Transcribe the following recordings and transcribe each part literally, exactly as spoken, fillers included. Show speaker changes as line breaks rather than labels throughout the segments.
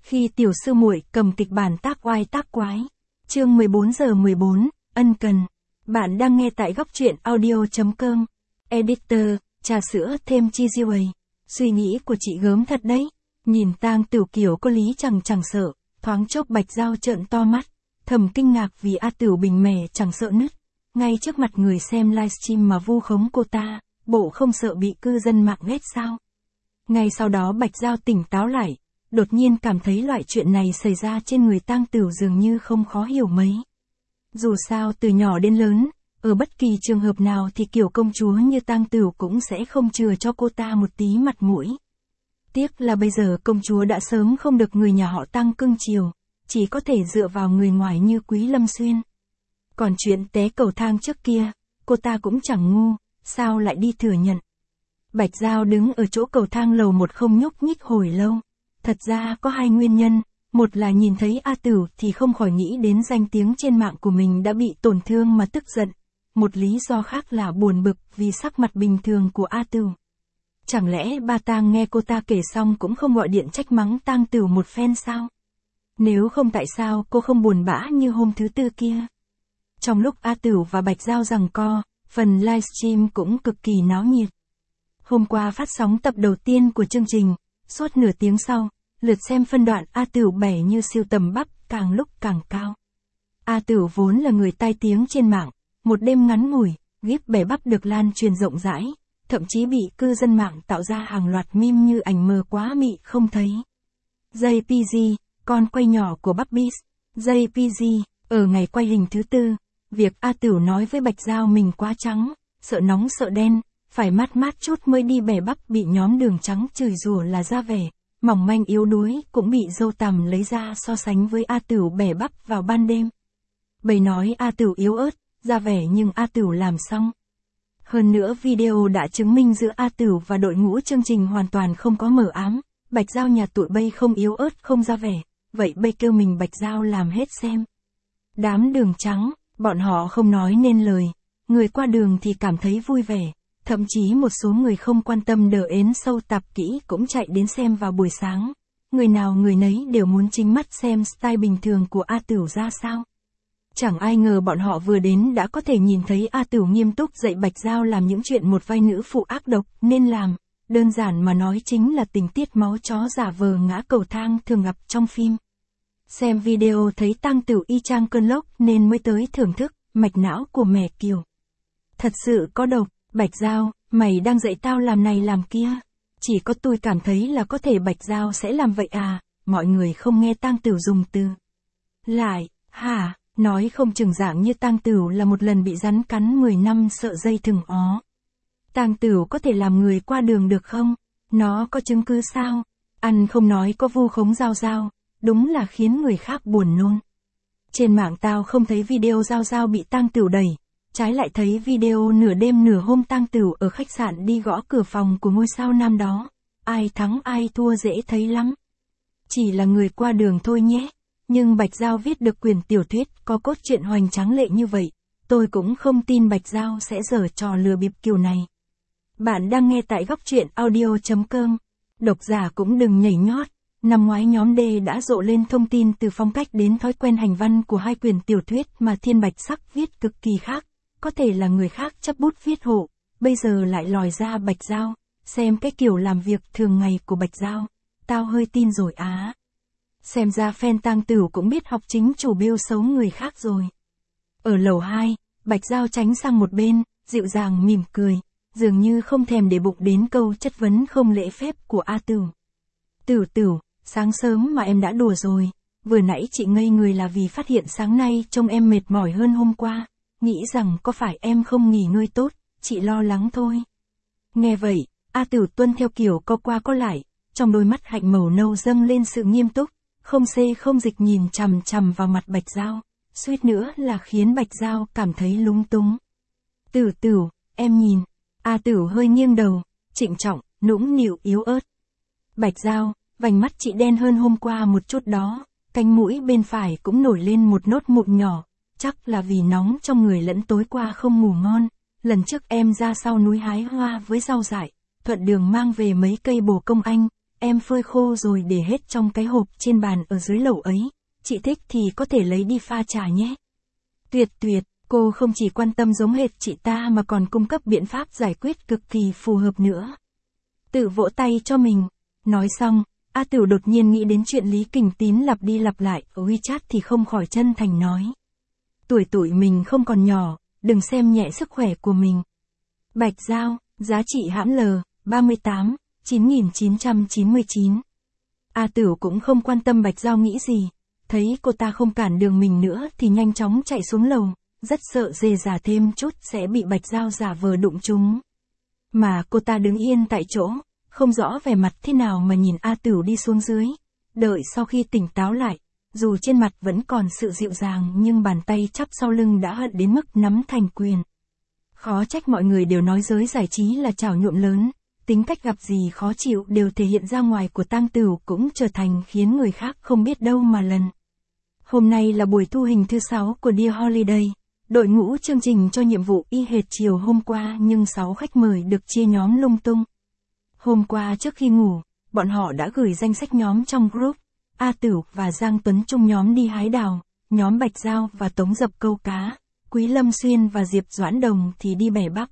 Khi tiểu sư muội cầm kịch bản tác oai tác quái. Chương mười bốn giờ mười bốn, ân cần. Bạn đang nghe tại góc truyện audio chấm com. Editor, trà sữa thêm chi diêu ấy. Suy nghĩ của chị gớm thật đấy. Nhìn Tang Tiểu Kiều có lý chẳng chẳng sợ, thoáng chốc Bạch Giao trợn to mắt, thầm kinh ngạc vì A Tiểu Bình mẻ chẳng sợ nứt. Ngay trước mặt người xem livestream mà vu khống cô ta, bộ không sợ bị cư dân mạng ghét sao? Ngay sau đó Bạch Giao tỉnh táo lại, đột nhiên cảm thấy loại chuyện này xảy ra trên người Tang Tiểu dường như không khó hiểu mấy. Dù sao từ nhỏ đến lớn, ở bất kỳ trường hợp nào thì kiểu công chúa như Tang Tiểu cũng sẽ không chừa cho cô ta một tí mặt mũi. Tiếc là bây giờ công chúa đã sớm không được người nhà họ Tang cưng chiều, chỉ có thể dựa vào người ngoài như Quý Lâm Xuyên. Còn chuyện té cầu thang trước kia, cô ta cũng chẳng ngu, sao lại đi thừa nhận. Bạch Giao đứng ở chỗ cầu thang lầu một không nhúc nhích hồi lâu. Thật ra có hai nguyên nhân, một là nhìn thấy A Tiểu thì không khỏi nghĩ đến danh tiếng trên mạng của mình đã bị tổn thương mà tức giận. Một lý do khác là buồn bực vì sắc mặt bình thường của A Tiểu. Chẳng lẽ ba Tang nghe cô ta kể xong cũng không gọi điện trách mắng Tang Tiểu một phen sao? Nếu không tại sao cô không buồn bã như hôm thứ tư kia? Trong lúc A Tiểu và Bạch Giao giằng co, phần livestream cũng cực kỳ náo nhiệt. Hôm qua phát sóng tập đầu tiên của chương trình, suốt nửa tiếng sau, lượt xem phân đoạn A Tiểu bẻ như siêu tầm bắp càng lúc càng cao. A Tiểu vốn là người tai tiếng trên mạng, một đêm ngắn ngủi, gíp bẻ bắp được lan truyền rộng rãi, thậm chí bị cư dân mạng tạo ra hàng loạt meme như ảnh mờ quá mị không thấy. jê pê giê, con quay nhỏ của Bubbies. jê pê giê, ở ngày quay hình thứ tư, việc A Tiểu nói với Bạch Giao mình quá trắng, sợ nóng sợ đen, phải mát mát chút mới đi bẻ bắp bị nhóm Đường Trắng chửi rủa là ra vẻ, mỏng manh yếu đuối cũng bị dâu tằm lấy ra so sánh với A Tiểu bẻ bắp vào ban đêm. Bầy nói A Tiểu yếu ớt, ra vẻ nhưng A Tiểu làm xong. Hơn nữa video đã chứng minh giữa A Tiểu và đội ngũ chương trình hoàn toàn không có mờ ám, Bạch Giao nhà tụi bây không yếu ớt không ra vẻ, vậy bây kêu mình Bạch Giao làm hết xem. Đám Đường Trắng, bọn họ không nói nên lời, người qua đường thì cảm thấy vui vẻ, thậm chí một số người không quan tâm đờ ến sâu tạp kỹ cũng chạy đến xem vào buổi sáng. Người nào người nấy đều muốn chính mắt xem style bình thường của A Tiểu ra sao. Chẳng ai ngờ bọn họ vừa đến đã có thể nhìn thấy A Tiểu nghiêm túc dạy Bạch Giao làm những chuyện một vai nữ phụ ác độc nên làm, đơn giản mà nói chính là tình tiết máu chó giả vờ ngã cầu thang thường gặp trong phim. Xem video thấy Tang Tiểu y chang cơn lốc nên mới tới thưởng thức, mạch não của mẹ Kiều. Thật sự có độc, Bạch Giao, mày đang dạy tao làm này làm kia. Chỉ có tôi cảm thấy là có thể Bạch Giao sẽ làm vậy à, mọi người không nghe Tang Tiểu dùng từ. Lại, hả, nói không chừng dạng như Tang Tiểu là một lần bị rắn cắn mười năm sợ dây thừng ó. Tang Tiểu có thể làm người qua đường được không? Nó có chứng cứ sao? Ăn không nói có vu khống Giao Giao, đúng là khiến người khác buồn nôn. Trên mạng tao không thấy video Giao Giao bị Tang Tiểu đẩy, trái lại thấy video nửa đêm nửa hôm Tang Tiểu ở khách sạn đi gõ cửa phòng của ngôi sao nam đó. Ai thắng ai thua dễ thấy lắm. Chỉ là người qua đường thôi nhé. Nhưng Bạch Giao viết được quyển tiểu thuyết có cốt truyện hoành tráng lệ như vậy, tôi cũng không tin Bạch Giao sẽ giở trò lừa bịp kiểu này. Bạn đang nghe tại góc truyện audio chấm com. Độc giả cũng đừng nhảy nhót. Năm ngoái nhóm D đã rộ lên thông tin từ phong cách đến thói quen hành văn của hai quyển tiểu thuyết mà Thiên Bạch Sắc viết cực kỳ khác. Có thể là người khác chấp bút viết hộ, bây giờ lại lòi ra Bạch Giao, xem cái kiểu làm việc thường ngày của Bạch Giao, tao hơi tin rồi á. Xem ra fan Tang Tiểu cũng biết học chính chủ bêu xấu người khác rồi. Ở lầu hai, Bạch Giao tránh sang một bên, dịu dàng mỉm cười, dường như không thèm để bụng đến câu chất vấn không lễ phép của A Tiểu. Tiểu Tiểu, sáng sớm mà em đã đùa rồi, vừa nãy chị ngây người là vì phát hiện sáng nay trông em mệt mỏi hơn hôm qua. Nghĩ rằng có phải em không nghỉ ngơi tốt, chị lo lắng thôi. Nghe vậy, A Tiểu tuân theo kiểu co qua co lại, trong đôi mắt hạnh màu nâu dâng lên sự nghiêm túc, không xê không dịch nhìn chằm chằm vào mặt Bạch Giao, suýt nữa là khiến Bạch Giao cảm thấy lúng túng. Tiểu Tiểu, em nhìn. A Tiểu hơi nghiêng đầu, trịnh trọng, nũng nịu yếu ớt. Bạch Giao, vành mắt chị đen hơn hôm qua một chút đó, cánh mũi bên phải cũng nổi lên một nốt mụn nhỏ. Chắc là vì nóng trong người lẫn tối qua không ngủ ngon, lần trước em ra sau núi hái hoa với rau dại, thuận đường mang về mấy cây bồ công anh, em phơi khô rồi để hết trong cái hộp trên bàn ở dưới lầu ấy, chị thích thì có thể lấy đi pha trà nhé. Tuyệt tuyệt, cô không chỉ quan tâm giống hệt chị ta mà còn cung cấp biện pháp giải quyết cực kỳ phù hợp nữa. Tự vỗ tay cho mình. Nói xong, A Tửu đột nhiên nghĩ đến chuyện Lý Kình Tín lặp đi lặp lại ở WeChat thì không khỏi chân thành nói. Tuổi tuổi mình không còn nhỏ, đừng xem nhẹ sức khỏe của mình. Bạch Giao, giá trị hãm L, ba mươi tám, chín nghìn chín trăm chín mươi chín. A Tửu cũng không quan tâm Bạch Giao nghĩ gì, thấy cô ta không cản đường mình nữa thì nhanh chóng chạy xuống lầu, rất sợ dề giả thêm chút sẽ bị Bạch Giao giả vờ đụng trúng. Mà cô ta đứng yên tại chỗ, không rõ vẻ mặt thế nào mà nhìn A Tửu đi xuống dưới, đợi sau khi tỉnh táo lại, dù trên mặt vẫn còn sự dịu dàng nhưng bàn tay chắp sau lưng đã hận đến mức nắm thành quyền. Khó trách mọi người đều nói giới giải trí là chảo nhuộm lớn, tính cách gặp gì khó chịu đều thể hiện ra ngoài của Tang Tửu cũng trở thành khiến người khác không biết đâu mà lần. Hôm nay là buổi thu hình thứ sáu của Dear Holiday, đội ngũ chương trình cho nhiệm vụ y hệt chiều hôm qua nhưng sáu khách mời được chia nhóm lung tung. Hôm qua trước khi ngủ, bọn họ đã gửi danh sách nhóm trong group, A Tửu và Giang Tuấn chung nhóm đi hái đào, nhóm Bạch Giao và Tống Dập câu cá, Quý Lâm Xuyên và Diệp Doãn Đồng thì đi bẻ bắp.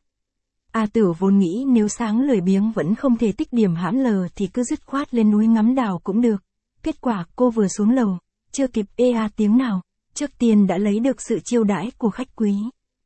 A Tửu vốn nghĩ nếu sáng lười biếng vẫn không thể tích điểm hãm lờ thì cứ dứt khoát lên núi ngắm đào cũng được. Kết quả cô vừa xuống lầu, chưa kịp ê a tiếng nào, trước tiên đã lấy được sự chiêu đãi của khách quý.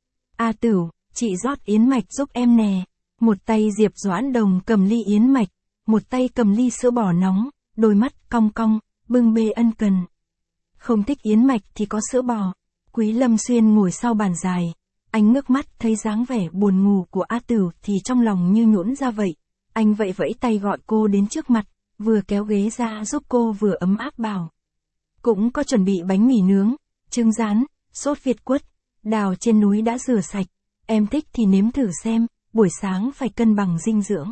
A Tửu, chị rót yến mạch giúp em nè. Một tay Diệp Doãn Đồng cầm ly yến mạch, một tay cầm ly sữa bò nóng, đôi mắt cong cong, bưng bê ân cần. Không thích yến mạch thì có sữa bò. Quý Lâm Xuyên ngồi sau bàn dài, anh ngước mắt thấy dáng vẻ buồn ngủ của A Tửu thì trong lòng như nhũn ra vậy. Anh vẫy vẫy tay gọi cô đến trước mặt, vừa kéo ghế ra giúp cô vừa ấm áp bảo. Cũng có chuẩn bị bánh mì nướng, trứng rán, sốt Việt quất, đào trên núi đã rửa sạch, em thích thì nếm thử xem, buổi sáng phải cân bằng dinh dưỡng.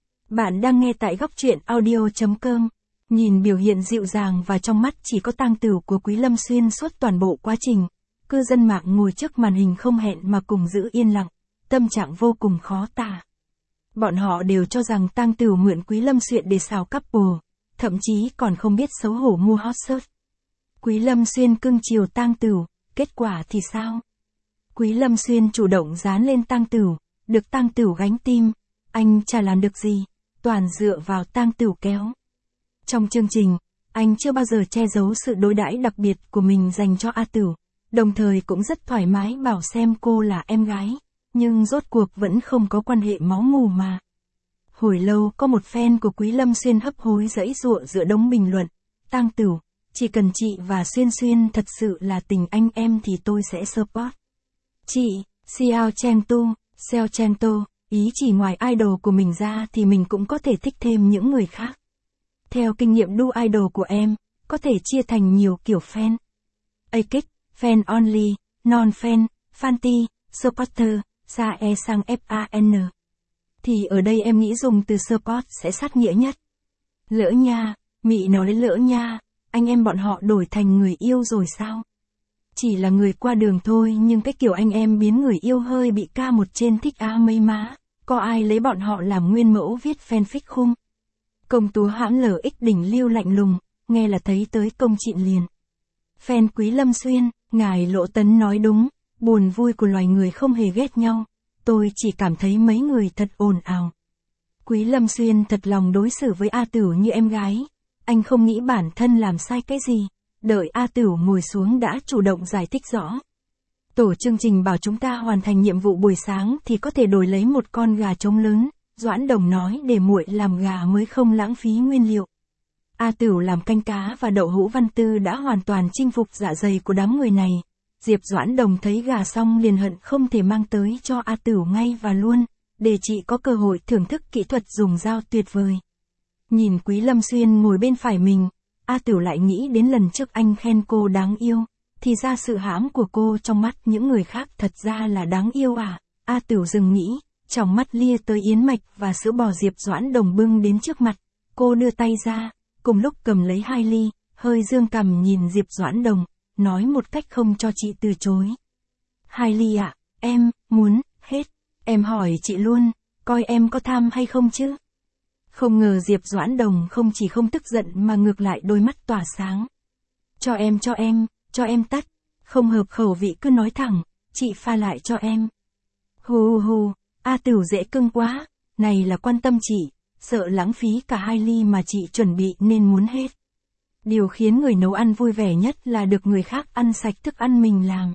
Bạn đang nghe tại góc truyện audio chấm com. Nhìn biểu hiện dịu dàng và trong mắt chỉ có Tang Tửu của Quý Lâm Xuyên suốt toàn bộ quá trình, cư dân mạng ngồi trước màn hình không hẹn mà cùng giữ yên lặng, tâm trạng vô cùng khó tả. Bọn họ đều cho rằng Tang Tửu mượn Quý Lâm Xuyên để xào couple, thậm chí còn không biết xấu hổ mua hot search. Quý Lâm Xuyên cưng chiều Tang Tửu, kết quả thì sao? Quý Lâm Xuyên chủ động dán lên Tang Tửu, được Tang Tửu gánh tim, anh chả làm được gì, toàn dựa vào Tang Tửu kéo. Trong chương trình, anh chưa bao giờ che giấu sự đối đãi đặc biệt của mình dành cho A Tửu, đồng thời cũng rất thoải mái bảo xem cô là em gái, nhưng rốt cuộc vẫn không có quan hệ máu mủ mà. Hồi lâu có một fan của Quý Lâm Xuyên hấp hối giãy giụa giữa đống bình luận, Tang Tửu, chỉ cần chị và Xuyên Xuyên thật sự là tình anh em thì tôi sẽ support. Chị, Xiao Cheng Tu, Xiao Cheng Tu, ý chỉ ngoài idol của mình ra thì mình cũng có thể thích thêm những người khác. Theo kinh nghiệm đu idol của em, có thể chia thành nhiều kiểu fan. A-Kick, fan only, non-fan, fanty, supporter, sa e sang fan. Thì ở đây em nghĩ dùng từ support sẽ sát nghĩa nhất. Lỡ nha, Mị nói lỡ nha, anh em bọn họ đổi thành người yêu rồi sao? Chỉ là người qua đường thôi nhưng cái kiểu anh em biến người yêu hơi bị ca một trên thích á mấy má, có ai lấy bọn họ làm nguyên mẫu viết fanfic không? Công túa hãm lờ ích đỉnh lưu lạnh lùng, nghe là thấy tới công trịn liền. Fan Quý Lâm Xuyên, ngài Lộ Tấn nói đúng, buồn vui của loài người không hề ghét nhau, tôi chỉ cảm thấy mấy người thật ồn ào. Quý Lâm Xuyên thật lòng đối xử với A Tửu như em gái, anh không nghĩ bản thân làm sai cái gì, đợi A Tửu ngồi xuống đã chủ động giải thích rõ. Tổ chương trình bảo chúng ta hoàn thành nhiệm vụ buổi sáng thì có thể đổi lấy một con gà trống lớn, Doãn Đồng nói để muội làm gà mới không lãng phí nguyên liệu. A Tửu làm canh cá và đậu hũ văn tư đã hoàn toàn chinh phục dạ dày của đám người này. Diệp Doãn Đồng thấy gà xong liền hận không thể mang tới cho A Tửu ngay và luôn, để chị có cơ hội thưởng thức kỹ thuật dùng dao tuyệt vời. Nhìn Quý Lâm Xuyên ngồi bên phải mình, A Tửu lại nghĩ đến lần trước anh khen cô đáng yêu, thì ra sự hãm của cô trong mắt những người khác thật ra là đáng yêu à. A Tửu dừng nghĩ, trong mắt lia tới yến mạch và sữa bò Diệp Doãn Đồng bưng đến trước mặt, cô đưa tay ra, cùng lúc cầm lấy hai ly, hơi dương cằm nhìn Diệp Doãn Đồng, nói một cách không cho chị từ chối. Hai ly ạ, à, em, muốn, hết, em hỏi chị luôn, coi em có tham hay không chứ? Không ngờ Diệp Doãn Đồng không chỉ không tức giận mà ngược lại đôi mắt tỏa sáng. Cho em cho em, cho em tắt. Không hợp khẩu vị cứ nói thẳng, chị pha lại cho em. Hù hù, A Tửu dễ cưng quá, này là quan tâm chị, sợ lãng phí cả hai ly mà chị chuẩn bị nên muốn hết. Điều khiến người nấu ăn vui vẻ nhất là được người khác ăn sạch thức ăn mình làm.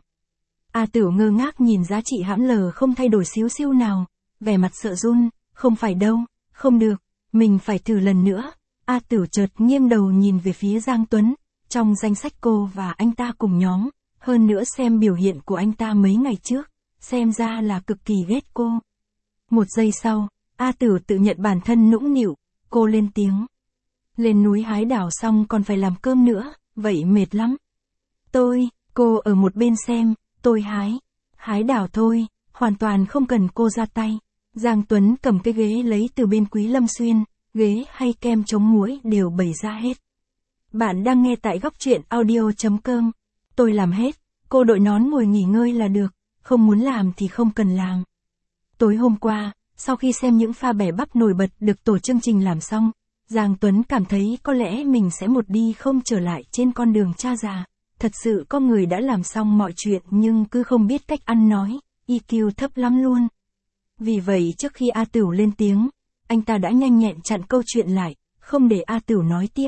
A Tửu ngơ ngác nhìn giá trị hãm lờ không thay đổi xíu xiu nào, vẻ mặt sợ run, không phải đâu, không được, mình phải thử lần nữa. A Tửu chợt nghiêng đầu nhìn về phía Giang Tuấn, trong danh sách cô và anh ta cùng nhóm, hơn nữa xem biểu hiện của anh ta mấy ngày trước, xem ra là cực kỳ ghét cô. Một giây sau, A Tửu tự nhận bản thân nũng nịu, cô lên tiếng. Lên núi hái đảo xong còn phải làm cơm nữa, vậy mệt lắm. Tôi, cô ở một bên xem, tôi hái. Hái đảo thôi, hoàn toàn không cần cô ra tay. Giang Tuấn cầm cái ghế lấy từ bên Quý Lâm Xuyên, ghế hay kem chống muỗi đều bày ra hết. Bạn đang nghe tại góc truyện audio chấm com. Tôi làm hết, cô đội nón ngồi nghỉ ngơi là được, không muốn làm thì không cần làm. Tối hôm qua, sau khi xem những pha bẻ bắp nổi bật được tổ chương trình làm xong, Giang Tuấn cảm thấy có lẽ mình sẽ một đi không trở lại trên con đường cha già. Thật sự có người đã làm xong mọi chuyện nhưng cứ không biết cách ăn nói, i kiu thấp lắm luôn. Vì vậy trước khi A Tửu lên tiếng, anh ta đã nhanh nhẹn chặn câu chuyện lại, không để A Tửu nói tiếp.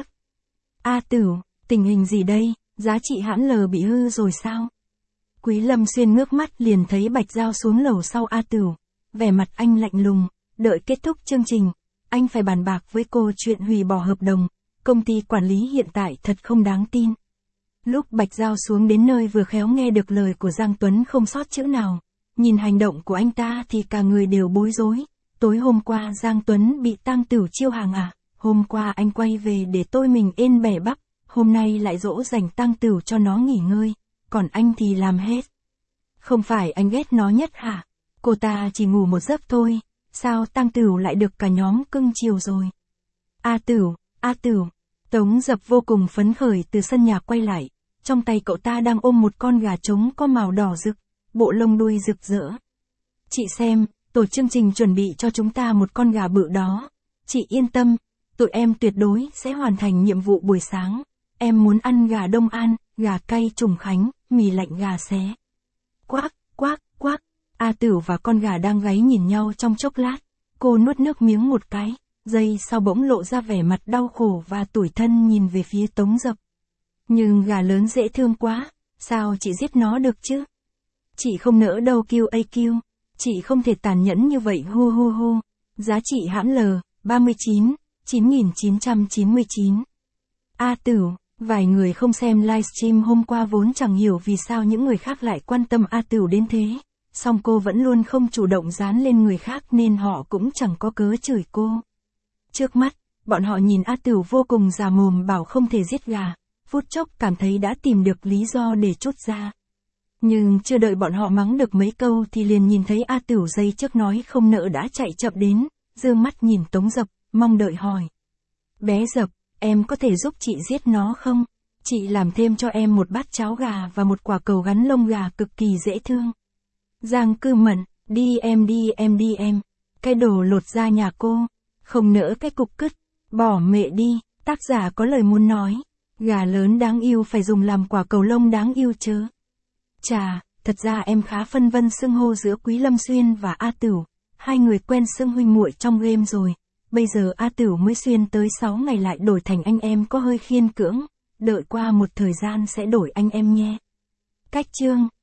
A Tửu, tình hình gì đây, giá trị hãm lờ bị hư rồi sao? Quý Lâm Xuyên ngước mắt liền thấy Bạch Giao xuống lầu sau A Tửu, vẻ mặt anh lạnh lùng, đợi kết thúc chương trình, anh phải bàn bạc với cô chuyện hủy bỏ hợp đồng, công ty quản lý hiện tại thật không đáng tin. Lúc Bạch Giao xuống đến nơi vừa khéo nghe được lời của Giang Tuấn không sót chữ nào, nhìn hành động của anh ta thì cả người đều bối rối. Tối hôm qua Giang Tuấn bị Tang Tửu chiêu hàng à? Hôm qua anh quay về để tôi mình ên bẻ bắp, hôm nay lại dỗ dành Tang Tửu cho nó nghỉ ngơi, còn anh thì làm hết. Không phải anh ghét nó nhất hả? Cô ta chỉ ngủ một giấc thôi, sao Tang Tửu lại được cả nhóm cưng chiều rồi? A Tửu, A Tửu, Tống Dập vô cùng phấn khởi từ sân nhà quay lại, trong tay cậu ta đang ôm một con gà trống có màu đỏ rực, bộ lông đuôi rực rỡ. Chị xem, tổ chương trình chuẩn bị cho chúng ta một con gà bự đó. Chị yên tâm, tụi em tuyệt đối sẽ hoàn thành nhiệm vụ buổi sáng. Em muốn ăn gà Đông An, gà cay Trùng Khánh, mì lạnh gà xé. Quác, quác, quác. A Tửu và con gà đang gáy nhìn nhau trong chốc lát. Cô nuốt nước miếng một cái, giây sau bỗng lộ ra vẻ mặt đau khổ và tủi thân nhìn về phía Tống Dập. Nhưng gà lớn dễ thương quá, sao chị giết nó được chứ? Chị không nỡ đâu kiu a kiu, chị không thể tàn nhẫn như vậy hu hu hu. Giá trị hãm lờ, ba mươi chín, chín nghìn chín trăm chín mươi chín. A Tửu, vài người không xem livestream hôm qua vốn chẳng hiểu vì sao những người khác lại quan tâm A Tửu đến thế. Song cô vẫn luôn không chủ động dán lên người khác nên họ cũng chẳng có cớ chửi cô. Trước mắt, bọn họ nhìn A Tửu vô cùng già mồm bảo không thể giết gà, phút chốc cảm thấy đã tìm được lý do để trút ra. Nhưng chưa đợi bọn họ mắng được mấy câu thì liền nhìn thấy A Tửu giây trước nói không nỡ đã chạy chậm đến, dương mắt nhìn Tống Dập, mong đợi hỏi. Bé Dập, em có thể giúp chị giết nó không? Chị làm thêm cho em một bát cháo gà và một quả cầu gắn lông gà cực kỳ dễ thương. Giang Cư Mận, đi em đi em đi em. Cái đồ lột da nhà cô, không nỡ cái cục cứt, bỏ mẹ đi. Tác giả có lời muốn nói, gà lớn đáng yêu phải dùng làm quả cầu lông đáng yêu chớ. Chà, thật ra em khá phân vân xưng hô giữa Quý Lâm Xuyên và A Tửu, hai người quen xưng huynh muội trong game rồi, bây giờ A Tửu mới xuyên tới sáu ngày lại đổi thành anh em có hơi khiên cưỡng, đợi qua một thời gian sẽ đổi anh em nhé. Cách chương